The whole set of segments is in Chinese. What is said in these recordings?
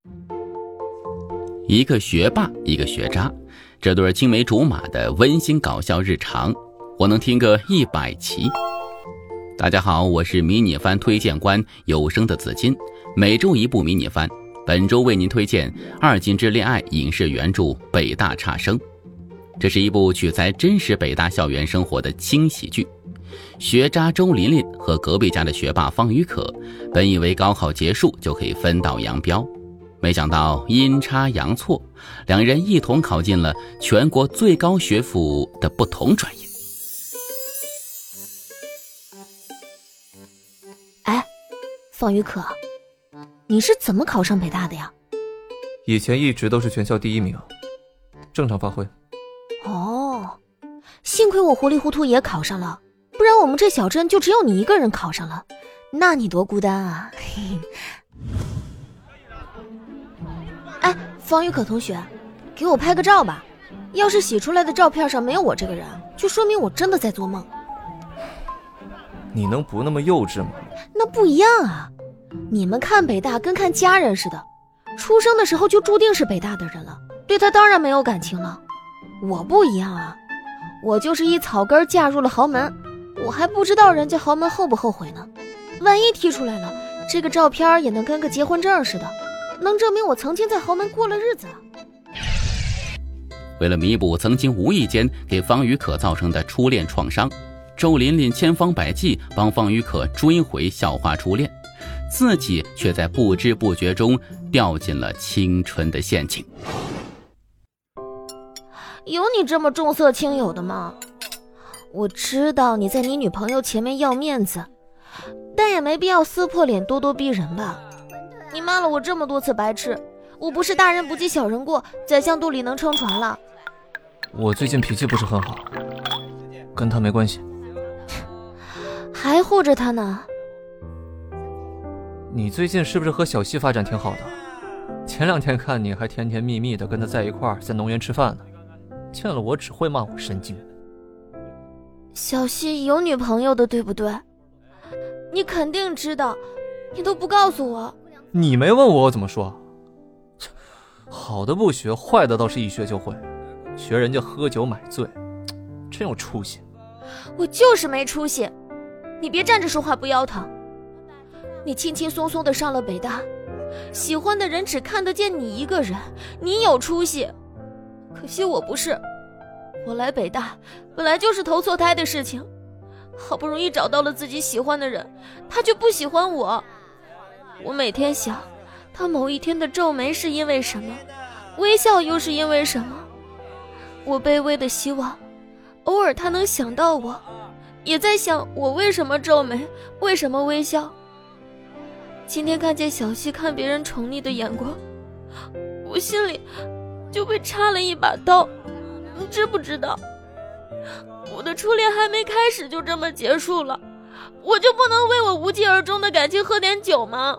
一个学霸，一个学渣，这对青梅竹马的温馨搞笑日常，我能听个100期。大家好，我是迷你番推荐官有声的紫金，每周一部迷你番，本周为您推荐二进制恋爱影视原著《北大差生》。这是一部取材真实北大校园生活的轻喜剧。学渣周琳琳和隔壁家的学霸方宇可本以为高考结束就可以分道扬镳，没想到阴差阳错，两人一同考进了全国最高学府的不同专业。 哎，方宇可，你是怎么考上北大的呀？ 以前一直都是全校第1名，正常发挥。 哦，幸亏我糊里糊涂也考上了，不然我们这小镇就只有你一个人考上了，那你多孤单啊！哎，方宇可同学，给我拍个照吧。要是洗出来的照片上没有我这个人，就说明我真的在做梦。 你能不那么幼稚吗？ 那不一样啊，你们看北大跟看家人似的，出生的时候就注定是北大的人了，对他当然没有感情了。我不一样啊，我就是一草根嫁入了豪门，我还不知道人家豪门后不后悔呢。万一踢出来了，这个照片也能跟个结婚证似的，能证明我曾经在豪门过了日子。 为了弥补曾经无意间给方宇可造成的初恋创伤，周琳琳千方百计帮方宇可追回校花初恋，自己却在不知不觉中掉进了青春的陷阱。 有你这么重色轻友的吗？我知道你在你女朋友前面要面子，但也没必要撕破脸咄咄逼人吧。你骂了我这么多次白痴，我不是大人不计小人过，宰相肚里能撑船了。 我最近脾气不是很好，跟他没关系。 还护着他呢。 你最近是不是和小西发展挺好的？前2天看你还甜甜蜜蜜的跟他在一块儿，在农园吃饭呢，见了我只会骂我神经。 小西有女朋友的对不对？你肯定知道，你都不告诉我。 你没问我怎么说？好的不学，坏的倒是一学就会，学人家喝酒买醉，真有出息。 我就是没出息，你别站着说话不腰疼。你轻轻松松的上了北大，喜欢的人只看得见你一个人，你有出息。可惜我不是，我来北大本来就是投错胎的事情，好不容易找到了自己喜欢的人，他却不喜欢我。我每天想，他某一天的皱眉是因为什么，微笑又是因为什么。我卑微的希望，偶尔他能想到我，也在想我为什么皱眉，为什么微笑。今天看见小西看别人宠溺的眼光，我心里就被插了一把刀，你知不知道？我的初恋还没开始就这么结束了，我就不能为我无疾而终的感情喝点酒吗？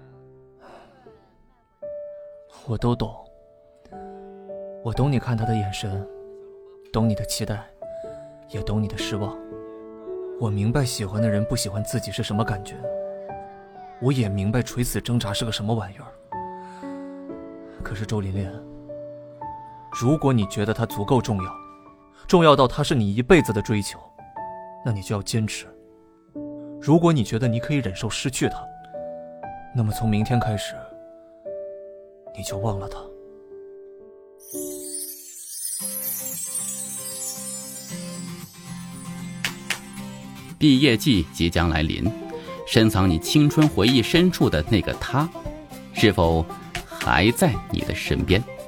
我都懂，我懂你看他的眼神，懂你的期待，也懂你的失望。我明白喜欢的人不喜欢自己是什么感觉，我也明白垂死挣扎是个什么玩意儿。可是周琳琳，如果你觉得他足够重要，重要到他是你一辈子的追求，那你就要坚持。如果你觉得你可以忍受失去他，那么从明天开始，你就忘了他。 毕业季即将来临，深藏你青春回忆深处的那个他，是否还在你的身边？